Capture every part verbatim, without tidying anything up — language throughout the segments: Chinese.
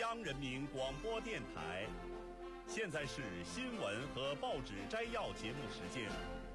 央人民广播电台。现在是新闻和报纸摘要节目时间。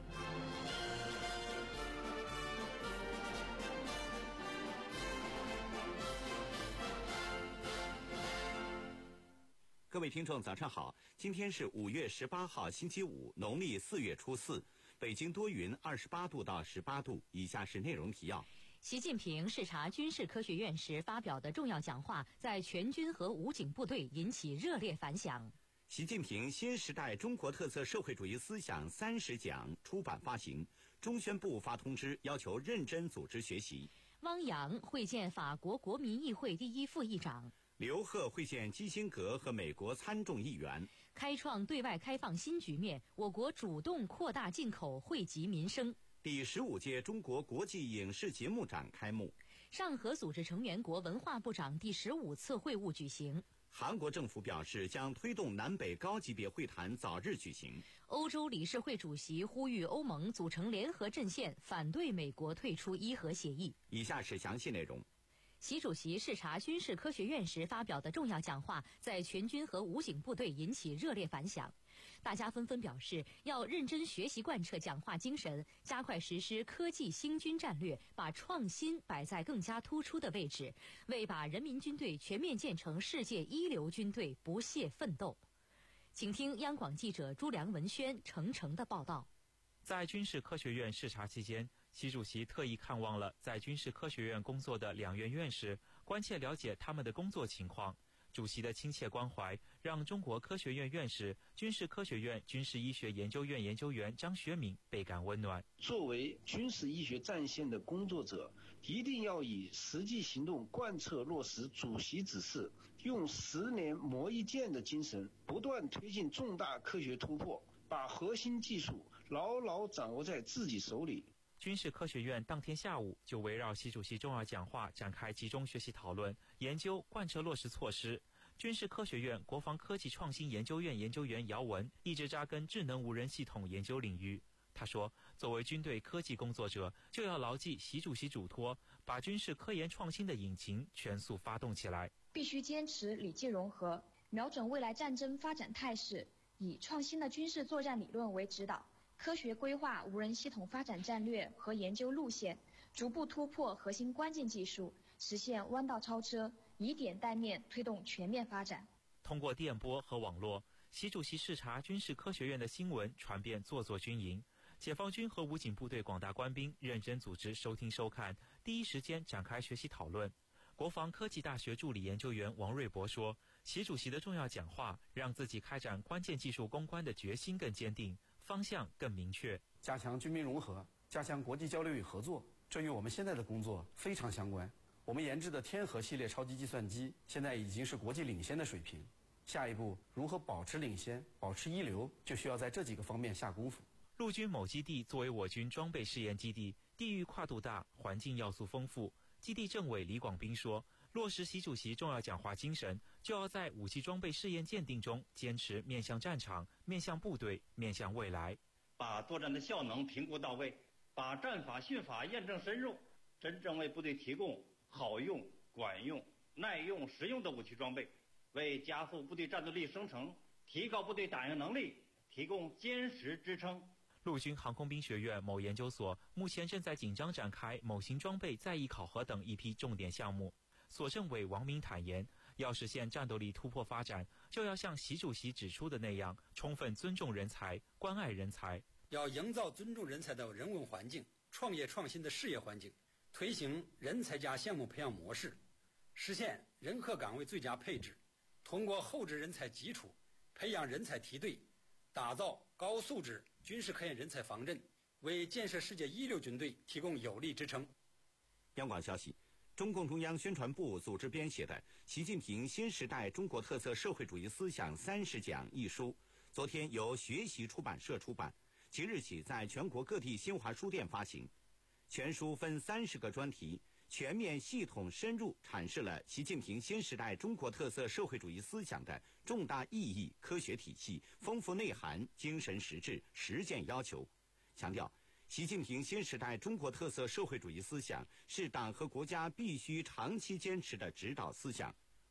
各位听众早上好，今天是五月十八号星期五，农历四月初四，北京多云，二十八度到十八度。以下是内容提要。 习近平视察军事科学院时发表的重要讲话，在全军和武警部队引起热烈反响。 习近平新时代中国特色社会主义思想三十讲出版发行，中宣部发通知要求认真组织学习。 汪洋会见法国国民议会第一副议长。 刘鹤会见基辛格和美国参众议员。 开创对外开放新局面，我国主动扩大进口，惠及民生。 第十五届中国国际影视节目展开幕。 上合组织成员国文化部长第十五次会晤举行。 韩国政府表示将推动南北高级别会谈早日举行。 欧洲理事会主席呼吁欧盟组成联合阵线，反对美国退出伊核协议。 以下是详细内容。 习主席视察军事科学院时发表的重要讲话，在全军和武警部队引起热烈反响。大家纷纷表示要认真学习贯彻讲话精神，加快实施科技兴军战略，把创新摆在更加突出的位置，为把人民军队全面建成世界一流军队不懈奋斗。请听央广记者朱良文轩、程程的报道。 在军事科学院视察期间，习主席特意看望了在军事科学院工作的两院院士，关切了解他们的工作情况。主席的亲切关怀让中国科学院院士、军事科学院军事医学研究院研究员张学敏倍感温暖。 作为军事医学战线的工作者，一定要以实际行动贯彻落实主席指示，用十年磨一剑的精神，不断推进重大科学突破，把核心技术牢牢掌握在自己手里。 军事科学院当天下午就围绕习主席重要讲话展开集中学习讨论，研究贯彻落实措施。军事科学院国防科技创新研究院研究员姚文一直扎根智能无人系统研究领域。他说，作为军队科技工作者，就要牢记习主席嘱托，把军事科研创新的引擎全速发动起来， 必须坚持理技融合，瞄准未来战争发展态势，以创新的军事作战理论为指导，科学规划无人系统发展战略和研究路线，逐步突破核心关键技术，实现弯道超车，以点带面推动全面发展。 通过电波和网络，习主席视察军事科学院的新闻传遍座座军营，解放军和武警部队广大官兵认真组织收听收看，第一时间展开学习讨论。国防科技大学助理研究员王瑞博说，习主席的重要讲话让自己开展关键技术攻关的决心更坚定，方向更明确。 加强军民融合，加强国际交流与合作，这与我们现在的工作非常相关。我们研制的天河系列超级计算机现在已经是国际领先的水平，下一步如何保持领先、保持一流，就需要在这几个方面下功夫。 陆军某基地作为我军装备试验基地，地域跨度大，环境要素丰富。基地政委李广斌说，落实习主席重要讲话精神，就要在武器装备试验鉴定中坚持面向战场、面向部队、面向未来， 把作战的效能评估到位，把战法训法验证深入，真正为部队提供好用、管用、耐用、实用的武器装备，为加速部队战斗力生成、提高部队打赢能力提供坚实支撑。 陆军航空兵学院某研究所目前正在紧张展开某型装备再役考核等一批重点项目。所政委王明坦言，要实现战斗力突破发展，就要像习主席指出的那样，充分尊重人才，关爱人才， 要营造尊重人才的人文环境，创业创新的事业环境，推行人才加项目培养模式，实现人科岗位最佳配置，通过厚植人才基础，培养人才梯队，打造高素质军事科研人才方阵，为建设世界一流军队提供有力支撑。 央广消息，中共中央宣传部组织编写的《习近平新时代中国特色社会主义思想三十讲》一书，昨天由学习出版社出版，即日起在全国各地新华书店发行。全书分三十个专题，全面系统深入阐释了习近平新时代中国特色社会主义思想的重大意义、科学体系、丰富内涵、精神实质、实践要求，强调习近平新时代中国特色社会主义思想是党和国家必须长期坚持的指导思想，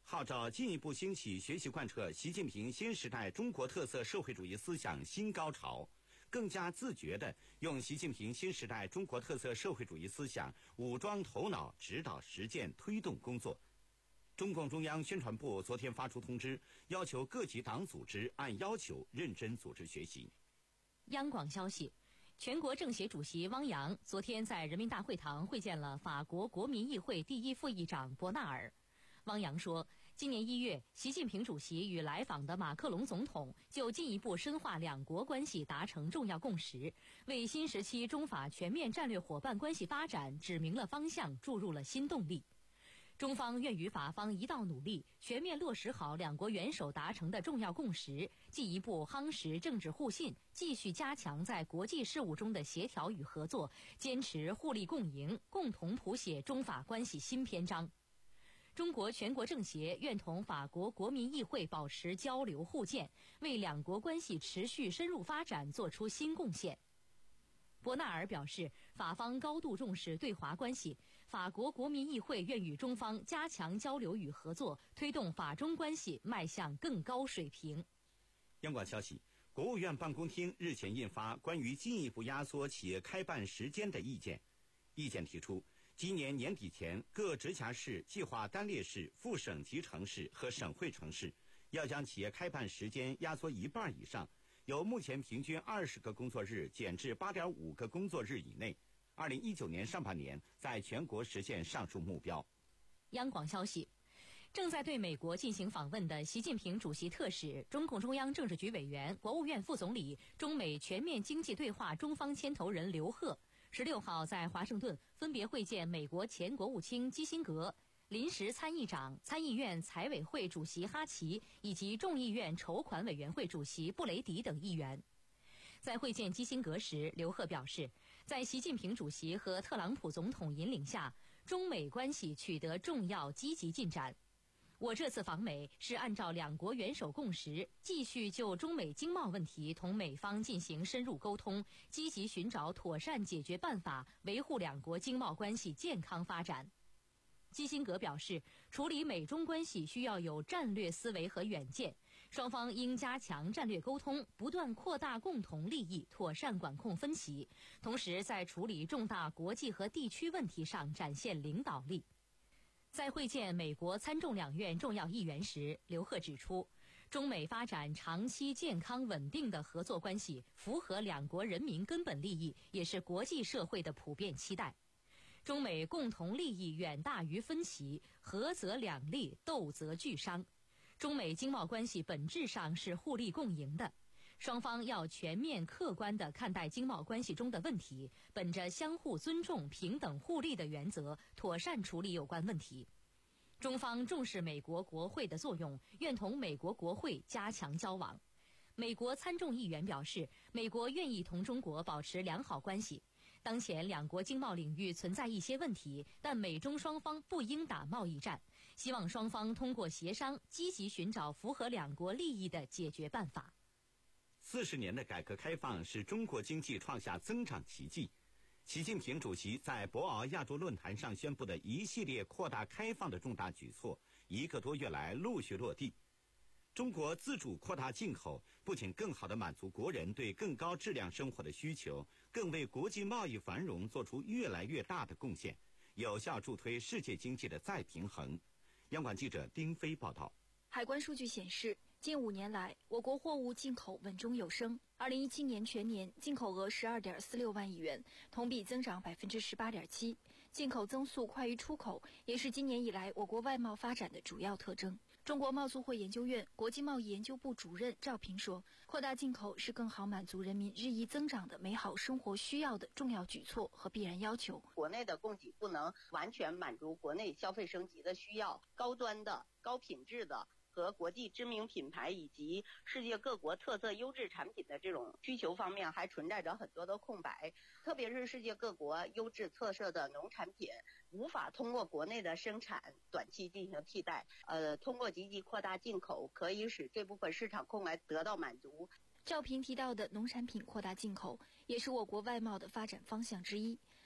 号召进一步兴起学习贯彻习近平新时代中国特色社会主义思想新高潮，更加自觉地用习近平新时代中国特色社会主义思想武装头脑，指导实践推动工作。中共中央宣传部昨天发出通知，要求各级党组织按要求认真组织学习。 央广消息，全国政协主席汪洋昨天在人民大会堂会见了法国国民议会第一副议长伯纳尔。汪洋说，今年一月，习近平主席与来访的马克龙总统就进一步深化两国关系达成重要共识，为新时期中法全面战略伙伴关系发展指明了方向，注入了新动力。中方愿与法方一道努力，全面落实好两国元首达成的重要共识，进一步夯实政治互信，继续加强在国际事务中的协调与合作，坚持互利共赢，共同谱写中法关系新篇章。中国全国政协愿同法国国民议会保持交流互鉴，为两国关系持续深入发展做出新贡献。伯纳尔表示，法方高度重视对华关系，法国国民议会愿与中方加强交流与合作，推动法中关系迈向更高水平。 央广消息，国务院办公厅日前印发关于进一步压缩企业开办时间的意见。意见提出，今年年底前，各直辖市计划单列市、副省级城市和省会城市要将企业开办时间压缩一半以上，由目前平均二十个工作日减至八点五个工作日以内。二零一九年上半年在全国实现上述目标。 央广消息，正在对美国进行访问的习近平主席特使、中共中央政治局委员、国务院副总理、中美全面经济对话中方牵头人刘鹤，十六号在华盛顿分别会见美国前国务卿基辛格、临时参议长、参议院财委会主席哈奇以及众议院筹款委员会主席布雷迪等议员。在会见基辛格时，刘鹤表示，在习近平主席和特朗普总统引领下，中美关系取得重要积极进展。我这次访美是按照两国元首共识，继续就中美经贸问题同美方进行深入沟通，积极寻找妥善解决办法，维护两国经贸关系健康发展。基辛格表示，处理美中关系需要有战略思维和远见，双方应加强战略沟通，不断扩大共同利益，妥善管控分歧，同时在处理重大国际和地区问题上展现领导力。在会见美国参众两院重要议员时，刘鹤指出，中美发展长期健康稳定的合作关系，符合两国人民根本利益，也是国际社会的普遍期待。中美共同利益远大于分歧，合则两利，斗则俱伤。中美经贸关系本质上是互利共赢的，双方要全面客观地看待经贸关系中的问题，本着相互尊重、平等互利的原则，妥善处理有关问题。中方重视美国国会的作用，愿同美国国会加强交往。美国参众议员表示，美国愿意同中国保持良好关系。当前两国经贸领域存在一些问题，但美中双方不应打贸易战，希望双方通过协商，积极寻找符合两国利益的解决办法。 四十年的改革开放使中国经济创下增长奇迹。习近平主席在博鳌亚洲论坛上宣布的一系列扩大开放的重大举措，一个多月来陆续落地。中国自主扩大进口，不仅更好地满足国人对更高质量生活的需求，更为国际贸易繁荣做出越来越大的贡献，有效助推世界经济的再平衡。央广记者丁飞报道。 海关数据显示，近五年来，我国货物进口稳中有升。二零一七年全年进口额十二点四六万亿元，同比增长百分之十八点七，进口增速快于出口，也是今年以来我国外贸发展的主要特征。中国贸促会研究院国际贸易研究部主任赵平说，扩大进口是更好满足人民日益增长的美好生活需要的重要举措和必然要求。 国内的供给不能完全满足国内消费升级的需要，高端的、高品质的和国际知名品牌以及世界各国特色优质产品的这种需求方面还存在着很多的空白，特别是世界各国优质特色的农产品无法通过国内的生产短期进行替代，呃，通过积极扩大进口，可以使这部分市场空白得到满足。 赵平提到的农产品扩大进口，也是我国外贸的发展方向之一。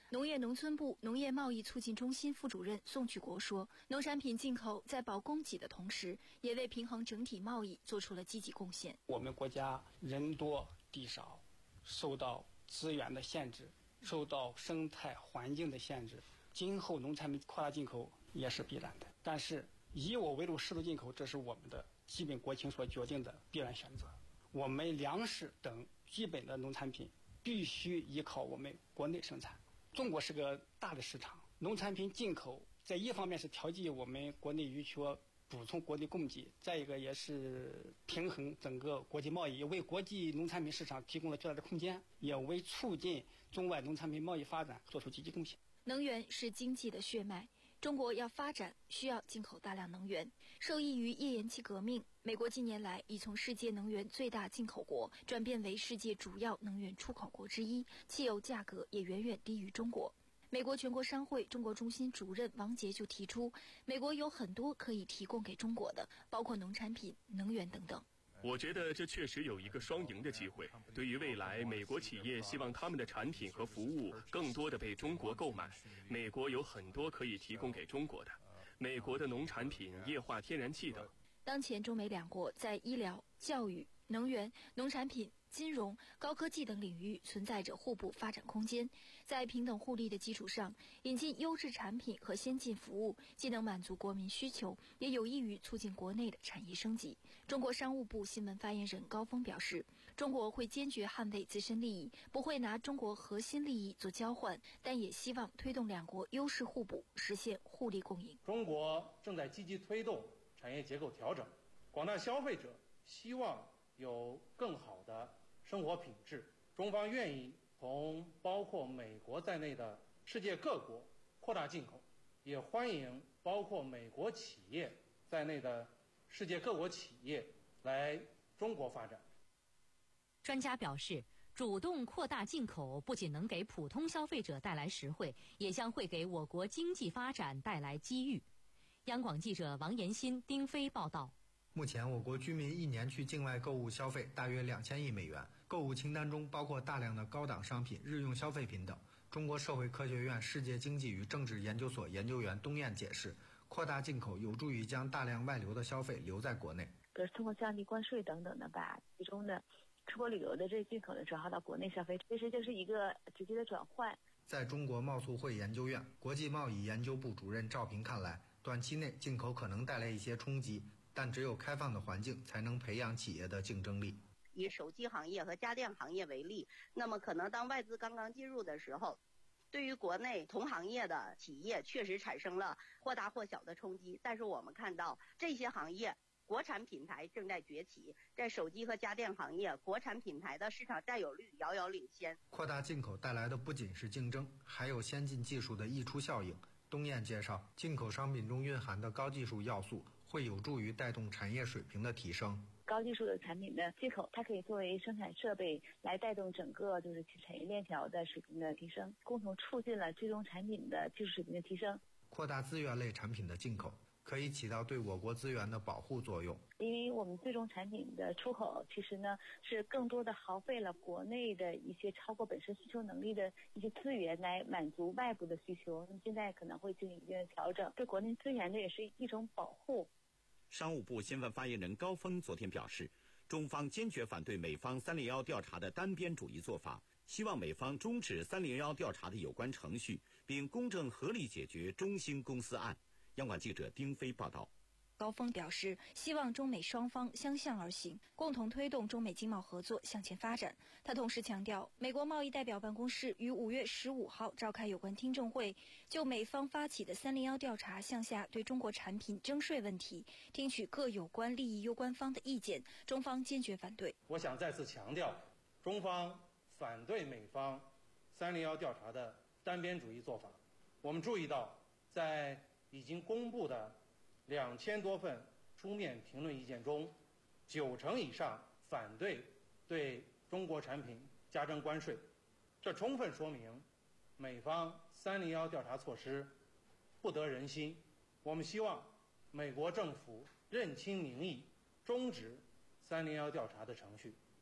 农业农村部农业贸易促进中心副主任宋举国说，农产品进口在保供给的同时，也为平衡整体贸易做出了积极贡献。 我们国家人多地少，受到资源的限制，受到生态环境的限制，今后农产品扩大进口也是必然的。但是以我为主适度进口，这是我们的基本国情所决定的必然选择。我们粮食等基本的农产品必须依靠我们国内生产。中国是个大的市场，农产品进口在一方面是调剂我们国内余缺，补充国内供给，再一个也是平衡整个国际贸易，也为国际农产品市场提供了巨大的空间，也为促进中外农产品贸易发展做出积极贡献。 能源是经济的血脉，中国要发展需要进口大量能源。受益于页岩气革命，美国近年来已从世界能源最大进口国转变为世界主要能源出口国之一，汽油价格也远远低于中国。美国全国商会中国中心主任王杰就提出，美国有很多可以提供给中国的，包括农产品、能源等等。 我觉得这确实有一个双赢的机会。对于未来美国企业希望他们的产品和服务更多的被中国购买，美国有很多可以提供给中国的，美国的农产品、液化天然气等。 当前中美两国在医疗、教育、能源、农产品、金融、高科技等领域存在着互补发展空间，在平等互利的基础上，引进优质产品和先进服务，既能满足国民需求，也有益于促进国内的产业升级。中国商务部新闻发言人高峰表示，中国会坚决捍卫自身利益，不会拿中国核心利益做交换，但也希望推动两国优势互补，实现互利共赢。 中国正在积极推动产业结构调整，广大消费者希望有更好的生活品质，中方愿意从包括美国在内的世界各国扩大进口，也欢迎包括美国企业在内的世界各国企业来中国发展。 专家表示，主动扩大进口不仅能给普通消费者带来实惠，也将会给我国经济发展带来机遇。央广记者王延新、丁飞报道。 目前，我国居民一年去境外购物消费大约两千亿美元，购物清单中包括大量的高档商品、日用消费品等。中国社会科学院世界经济与政治研究所研究员东燕解释，扩大进口有助于将大量外流的消费留在国内。 比如通过降低关税等等的，把其中的出国旅游的这进口的转化到国内消费，其实就是一个直接的转换。 在中国贸促会研究院国际贸易研究部主任赵平看来，短期内进口可能带来一些冲击，但只有开放的环境才能培养企业的竞争力。 以手机行业和家电行业为例，那么可能当外资刚刚进入的时候，对于国内同行业的企业确实产生了或大或小的冲击，但是我们看到这些行业国产品牌正在崛起，在手机和家电行业，国产品牌的市场占有率遥遥领先。 扩大进口带来的不仅是竞争，还有先进技术的溢出效应。东燕介绍，进口商品中蕴含的高技术要素会有助于带动产业水平的提升。 高技术的产品的进口，它可以作为生产设备来带动整个就是产业链条的水平的提升，共同促进了最终产品的技术水平的提升。 扩大资源类产品的进口，可以起到对我国资源的保护作用。 因为我们最终产品的出口，其实呢是更多的耗费了国内的一些超过本身需求能力的一些资源来满足外部的需求。那么现在可能会进行一定的调整，对国内资源的也是一种保护。 商务部新闻发言人高峰昨天表示，中方坚决反对美方三零一调查的单边主义做法，希望美方终止三零一调查的有关程序，并公正合理解决中兴公司案。央广记者丁飞报道。 高峰表示，希望中美双方相向而行，共同推动中美经贸合作向前发展。他同时强调，美国贸易代表办公室于五月十五号召开有关听证会，就美方发起的三零一调查向下对中国产品征税问题，听取各有关利益攸关方的意见，中方坚决反对。 我想再次强调，中方反对美方三零一调查的单边主义做法。我们注意到，在已经公布的两千多份书面评论意见中，九成以上反对对中国产品加征关税，这充分说明美方三零一调查措施不得人心。我们希望美国政府认清民意，终止三零一调查的程序。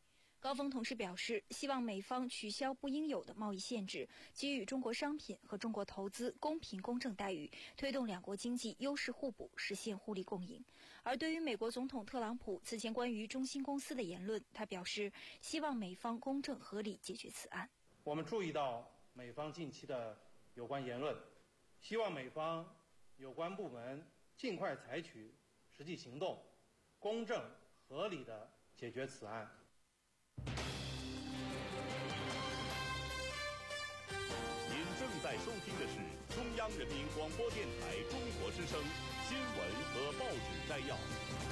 高峰同时表示，希望美方取消不应有的贸易限制，给予中国商品和中国投资公平公正待遇，推动两国经济优势互补，实现互利共赢。而对于美国总统特朗普此前关于中芯公司的言论，他表示希望美方公正合理解决此案。 我们注意到美方近期的有关言论，希望美方有关部门尽快采取实际行动，公正合理地解决此案。 您正在收听的是中央人民广播电台中国之声新闻和报纸摘要。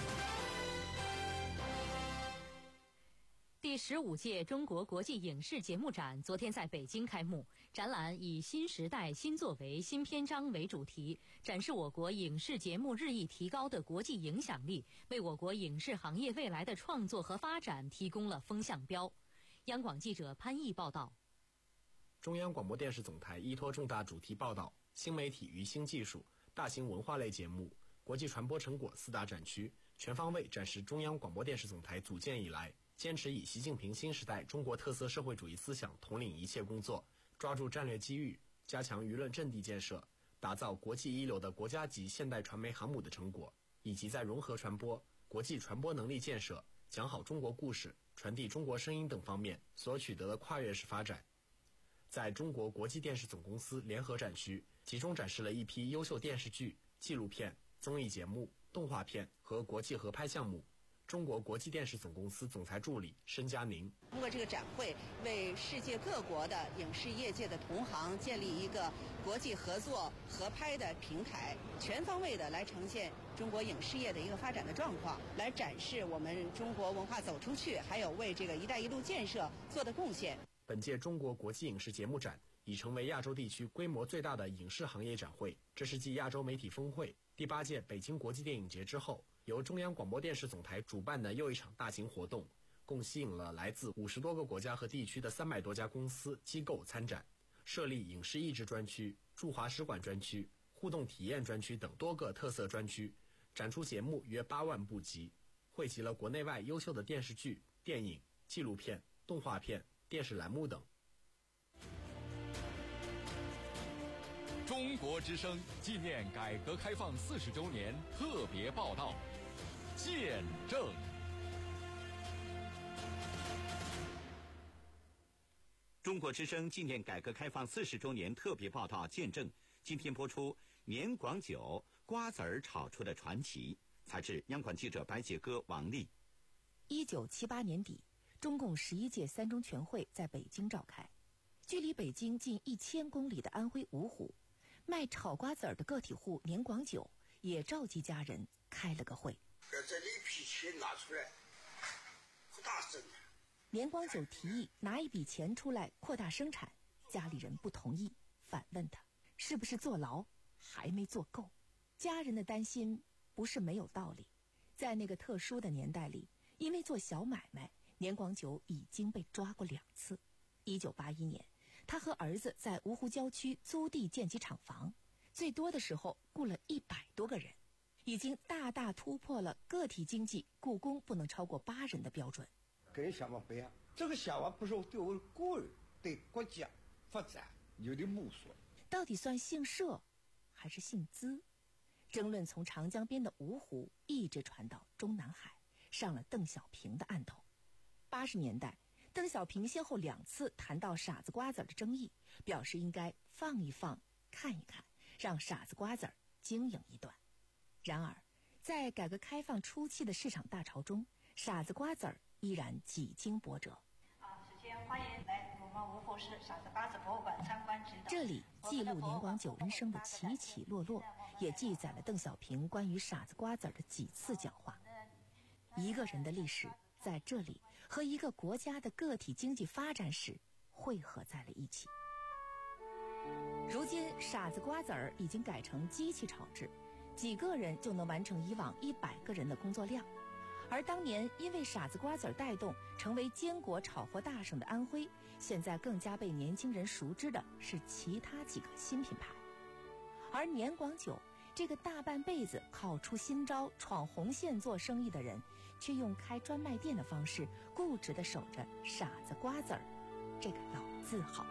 第十五届中国国际影视节目展昨天在北京开幕，展览以“新时代新作为新篇章”为主题，展示我国影视节目日益提高的国际影响力，为我国影视行业未来的创作和发展提供了风向标。央广记者潘毅报道。 中央广播电视总台依托重大主题报道、新媒体与新技术、大型文化类节目、国际传播成果四大展区，全方位展示中央广播电视总台组建以来坚持以习近平新时代中国特色社会主义思想统领一切工作，抓住战略机遇，加强舆论阵地建设，打造国际一流的国家级现代传媒航母的成果，以及在融合传播、国际传播能力建设、讲好中国故事、传递中国声音等方面所取得的跨越式发展。在中国国际电视总公司联合展区，集中展示了一批优秀电视剧、纪录片、综艺节目、动画片和国际合拍项目。中国国际电视总公司总裁助理申佳宁通过这个展会，为世界各国的影视业界的同行建立一个国际合作合拍的平台，全方位的来呈现中国影视业的一个发展的状况，来展示我们中国文化走出去，还有为这个“一带一路”建设做的贡献。 本届中国国际影视节目展已成为亚洲地区规模最大的影视行业展会，这是继亚洲媒体峰会、第八届北京国际电影节之后，由中央广播电视总台主办的又一场大型活动，共吸引了来自五十多个国家和地区的三百多家公司机构参展，设立影视译制专区、驻华使馆专区、互动体验专区等多个特色专区，展出节目约八万部集，汇集了国内外优秀的电视剧、电影、纪录片、动画片、电视栏目等。 中国之声纪念改革开放四十周年特别报道，见证。 中国之声纪念改革开放四十周年特别报道见证，今天播出年广酒瓜子儿炒出的传奇。采制央广记者白杰哥、王丽。 一九七八年底，中共十一届三中全会在北京召开，距离北京近一千公里的安徽芜湖，卖炒瓜子儿的个体户年广酒也召集家人开了个会。 这这一批钱拿出来，可大声。 年广酒提议拿一笔钱出来扩大生产，家里人不同意，反问他是不是坐牢，还没做够。家人的担心不是没有道理，在那个特殊的年代里，因为做小买卖，年广酒已经被抓过两次。一九八一年，他和儿子在芜湖郊区租地建起厂房，最多的时候雇了一百多个人，已经大大突破了个体经济雇工不能超过八人的标准。 跟想法不一样，这个想法不是对我个人、对国家发展有点摸索。 到底算姓社还是姓资？争论从长江边的芜湖一直传到中南海，上了邓小平的案头。八十年代，邓小平先后两次谈到傻子瓜子儿的争议，表示应该放一放、看一看，让傻子瓜子儿经营一段。然而，在改革开放初期的市场大潮中，傻子瓜子儿依然几经波折。 啊，首先欢迎来我们芜湖市傻子瓜子博物馆参观指导。 这里记录年广酒人生的起起落落，也记载了邓小平关于傻子瓜子儿的几次讲话。一个人的历史在这里和一个国家的个体经济发展史汇合在了一起。如今傻子瓜子儿已经改成机器炒制，几个人就能完成以往一百个人的工作量。而当年因为傻子瓜子儿带动成为坚果炒货大省的安徽，现在更加被年轻人熟知的是其他几个新品牌。而年广酒这个大半辈子靠出新招、闯红线做生意的人，却用开专卖店的方式固执地守着傻子瓜子儿这个老字号。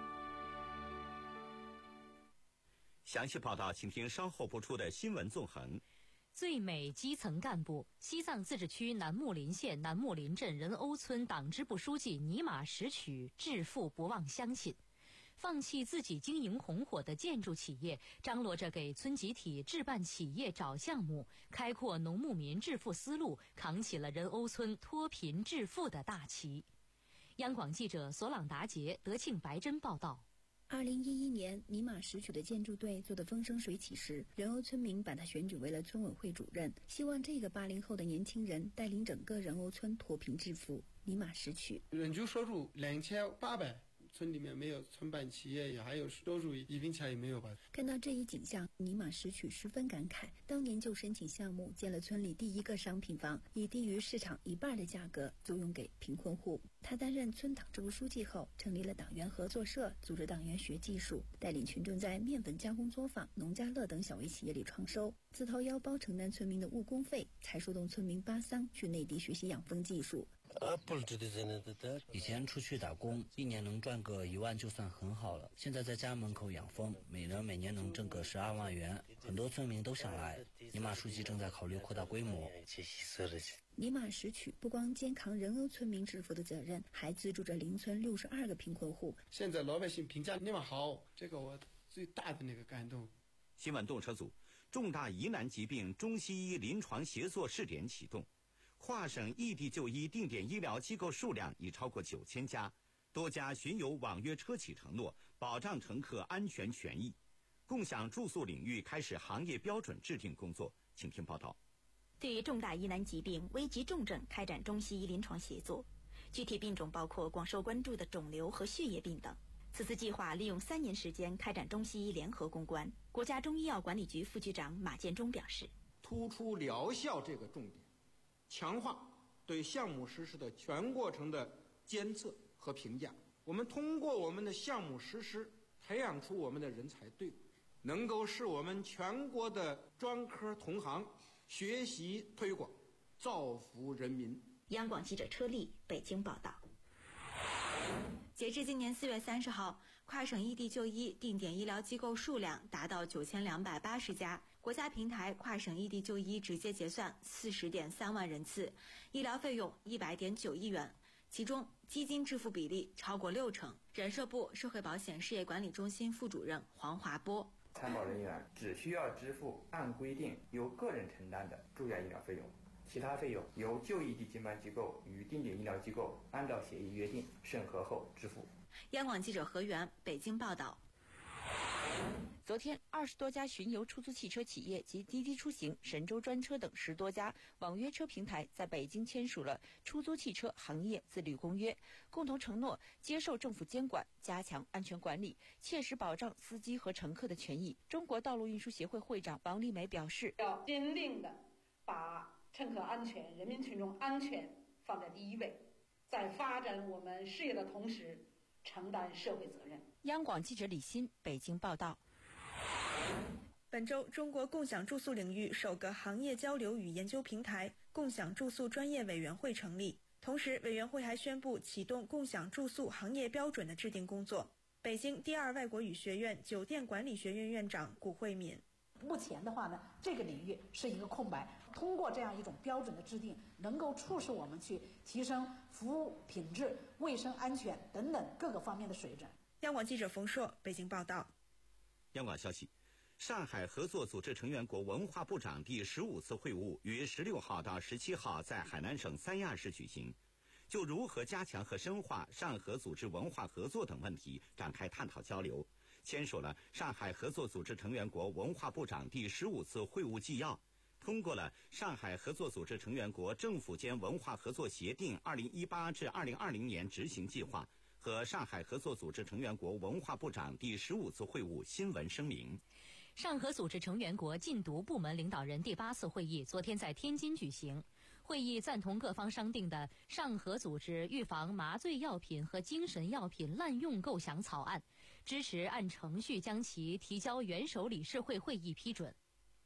详细报道，请听稍后播出的新闻纵横。 最美基层干部，西藏自治区南木林县南木林镇仁欧村党支部书记尼玛什曲致富不忘乡亲。放弃自己经营红火的建筑企业，张罗着给村集体置办企业找项目，开阔农牧民致富思路，扛起了仁欧村脱贫致富的大旗。央广记者索朗达杰、德庆白珍报道。 二零一一年，尼玛什曲的建筑队做得风生水起时，仁欧村民把他选举为了村委会主任，希望这个八零后的年轻人带领整个仁欧村脱贫致富。尼玛什曲人均收入两千八百。村里面没有村办企业，也还有收入一分钱也没有吧。 看到这一景象，尼玛什曲十分感慨，当年就申请项目建了村里第一个商品房，以低于市场一半的价格租用给贫困户。他担任村党支部书记后，成立了党员合作社，组织党员学技术，带领群众在面粉加工作坊、农家乐等小微企业里创收，自掏腰包承担村民的误工费，才说动村民巴桑去内地学习养蜂技术。 以前出去打工，一年能赚个一万就算很好了。现在在家门口养蜂，每人每年能挣个十二万元，很多村民都想来。尼玛书记正在考虑扩大规模。 尼玛什曲不光肩扛仁欧村民致富的责任，还资助着邻村六十二个贫困户。 现在老百姓评价尼玛好，这个我最大的那个感动。 新闻动车组重大疑难疾病中西医临床协作试点启动。跨省异地就医定点医疗机构数量已超过九千家，多家巡游网约车企承诺保障乘客安全权益。共享住宿领域开始行业标准制定工作，请听报道。 对重大疑难疾病、危急重症开展中西医临床协作，具体病种包括广受关注的肿瘤和血液病等。此次计划利用三年时间开展中西医联合攻关。国家中医药管理局副局长马建忠表示， 突出疗效这个重点，强化对项目实施的全过程的监测和评价。我们通过我们的项目实施，培养出我们的人才队伍，能够使我们全国的专科同行学习推广，造福人民。 央广记者车丽北京报道。截至今年四月三十号，跨省异地就医定点医疗机构数量达到九千两百八十家。国家平台跨省异地就医直接结算四十点三万人次，医疗费用一百点九亿元，其中基金支付比例超过六成。人社部社会保险事业管理中心副主任黄华波： 参保人员只需要支付按规定由个人承担的住院医疗费用，其他费用由就医地经办机构与定点医疗机构按照协议约定审核后支付。 央广记者何源北京报道。 昨天，二十多家巡游出租汽车企业及滴滴出行、神州专车等十多家网约车平台在北京签署了出租汽车行业自律公约，共同承诺接受政府监管，加强安全管理，切实保障司机和乘客的权益。中国道路运输协会会长王丽梅表示， 要坚定地把乘客安全、人民群众安全放在第一位，在发展我们事业的同时，承担社会责任。 央广记者李欣北京报道。 本周，中国共享住宿领域首个行业交流与研究平台——共享住宿专业委员会成立。同时，委员会还宣布启动共享住宿行业标准的制定工作。北京第二外国语学院酒店管理学院院长古慧敏： 目前的话呢，这个领域是一个空白。通过这样一种标准的制定，能够促使我们去提升服务品质、卫生安全等等各个方面的水准。 央广记者冯硕北京报道。 央广消息，上海合作组织成员国文化部长第十五次会晤于十六号到十七号在海南省三亚市举行，就如何加强和深化上合组织文化合作等问题展开探讨交流，签署了上海合作组织成员国文化部长第十五次会晤纪要，通过了上海合作组织成员国政府间文化合作协定二零一八至二零二零年执行计划和上海合作组织成员国文化部长第十五次会晤新闻声明。 上合组织成员国禁毒部门领导人第八次会议昨天在天津举行，会议赞同各方商定的上合组织预防麻醉药品和精神药品滥用构想草案，支持按程序将其提交元首理事会会议批准。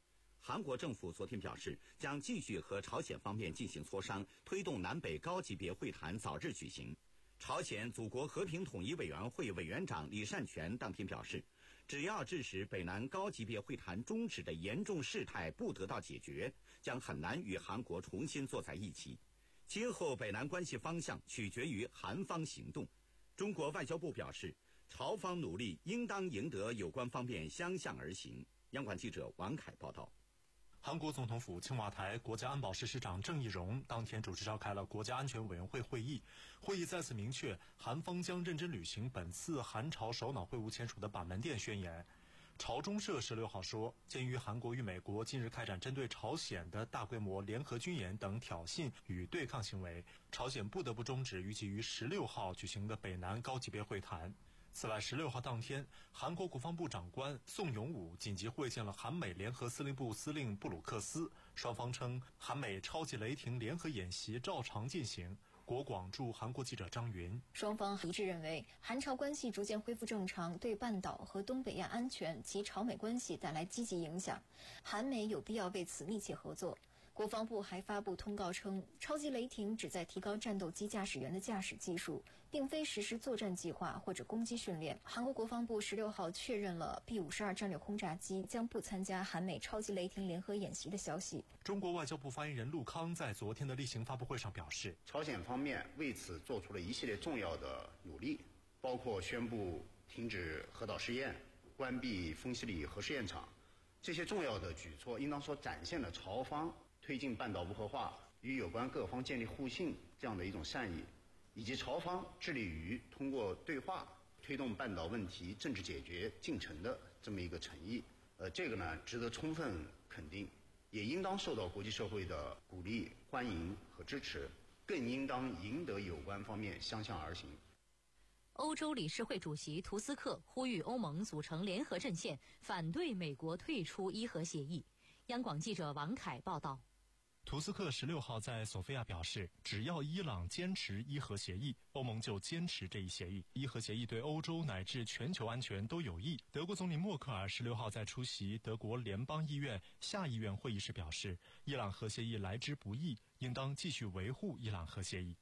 韩国政府昨天表示，将继续和朝鲜方面进行磋商，推动南北高级别会谈早日举行。朝鲜祖国和平统一委员会委员长李善权当天表示，只要致使北南高级别会谈终止的严重事态不得到解决，将很难与韩国重新坐在一起。今后北南关系方向取决于韩方行动。中国外交部表示，朝方努力应当赢得有关方面相向而行。央广记者王凯报道。 韩国总统府青瓦台国家安保室室长郑义溶当天主持召开了国家安全委员会会议，会议再次明确，韩方将认真履行本次韩朝首脑会晤签署的板门店宣言。朝中社十六号说，鉴于韩国与美国近日开展针对朝鲜的大规模联合军演等挑衅与对抗行为，朝鲜不得不终止预计于十六号举行的北南高级别会谈。此外，十六号当天，韩国国防部长官宋永武紧急会见了韩美联合司令部司令布鲁克斯，双方称韩美超级雷霆联合演习照常进行。国广驻韩国记者张云， 双方一致认为，韩朝关系逐渐恢复正常，对半岛和东北亚安全及朝美关系带来积极影响，韩美有必要为此密切合作。国防部还发布通告称，超级雷霆旨在提高战斗机驾驶员的驾驶技术，并非实施作战计划或者攻击训练。韩国国防部十六号确认了 B 五十二战略轰炸机将不参加韩美超级雷霆联合演习的消息。 中国外交部发言人陆康在昨天的例行发布会上表示， 朝鲜方面为此做出了一系列重要的努力，包括宣布停止核导试验、关闭丰西里核试验场，这些重要的举措应当说展现了朝方推进半岛无核化、与有关各方建立互信这样的一种善意，以及朝方致力于通过对话推动半岛问题政治解决进程的这么一个诚意。呃，这个呢值得充分肯定，也应当受到国际社会的鼓励、欢迎和支持，更应当赢得有关方面相向而行。 欧洲理事会主席图斯克呼吁欧盟组成联合阵线，反对美国退出伊核协议。央广记者王凯报道。 图斯克十六号在索菲亚表示，只要伊朗坚持伊核协议，欧盟就坚持这一协议。伊核协议对欧洲乃至全球安全都有益。德国总理默克尔十六号在出席德国联邦议院下议院会议时表示，伊朗核协议来之不易，应当继续维护伊朗核协议。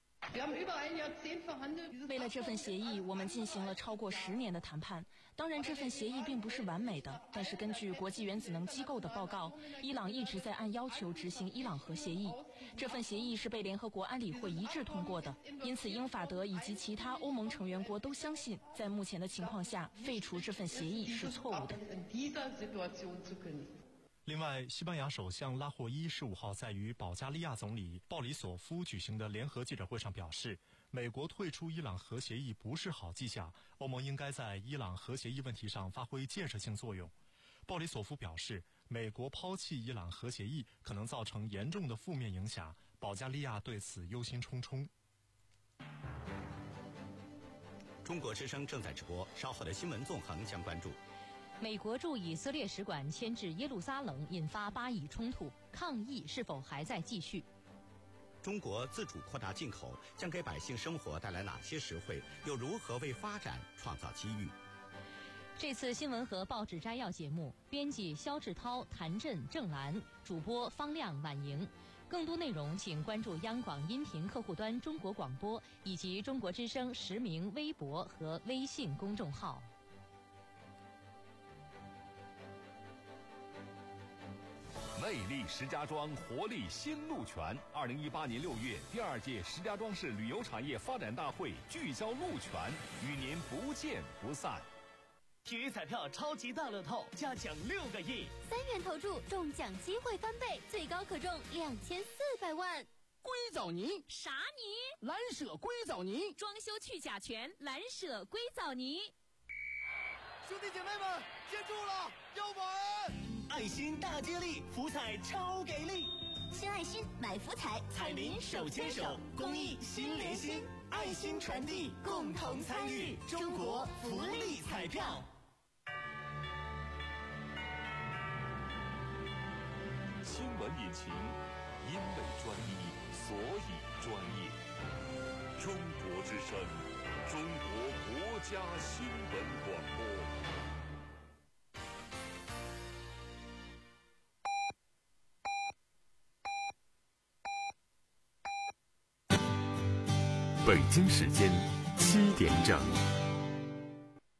为了这份协议，我们进行了超过十年的谈判。当然，这份协议并不是完美的，但是根据国际原子能机构的报告，伊朗一直在按要求执行伊朗核协议。这份协议是被联合国安理会一致通过的，因此英法德以及其他欧盟成员国都相信，在目前的情况下，废除这份协议是错误的。 另外，西班牙首相拉霍伊十五号在与保加利亚总理鲍里索夫举行的联合记者会上表示，美国退出伊朗核协议不是好迹象，欧盟应该在伊朗核协议问题上发挥建设性作用。鲍里索夫表示，美国抛弃伊朗核协议可能造成严重的负面影响，保加利亚对此忧心忡忡。 中国之声正在直播，稍后的新闻纵横将关注。 美国驻以色列使馆迁至耶路撒冷，引发巴以冲突，抗议是否还在继续？ 中国自主扩大进口将给百姓生活带来哪些实惠？又如何为发展创造机遇？ 这次新闻和报纸摘要节目，编辑肖志涛、谭震、郑兰，主播方亮、婉莹。更多内容请关注央广音频客户端中国广播以及中国之声实名微博和微信公众号。 魅力石家庄，活力新路权。二零一八年六月，第二届石家庄市旅游产业发展大会聚焦路权，与您不见不散。 体育彩票超级大乐透加奖六个亿， 三元投注中奖机会翻倍，最高可中两千四百万。 硅藻泥啥泥？ 蓝舍硅藻泥， 装修去甲醛，蓝舍硅藻泥。 兄弟姐妹们，接住了，要玩！爱心大接力，福彩超给力！ 新爱心买福彩， 彩民手牵手，公益心连心，爱心传递，共同参与，中国福利彩票。 新闻引擎，因为专一，所以专业。中国之声，中国国家新闻广播。 北京时间七点整。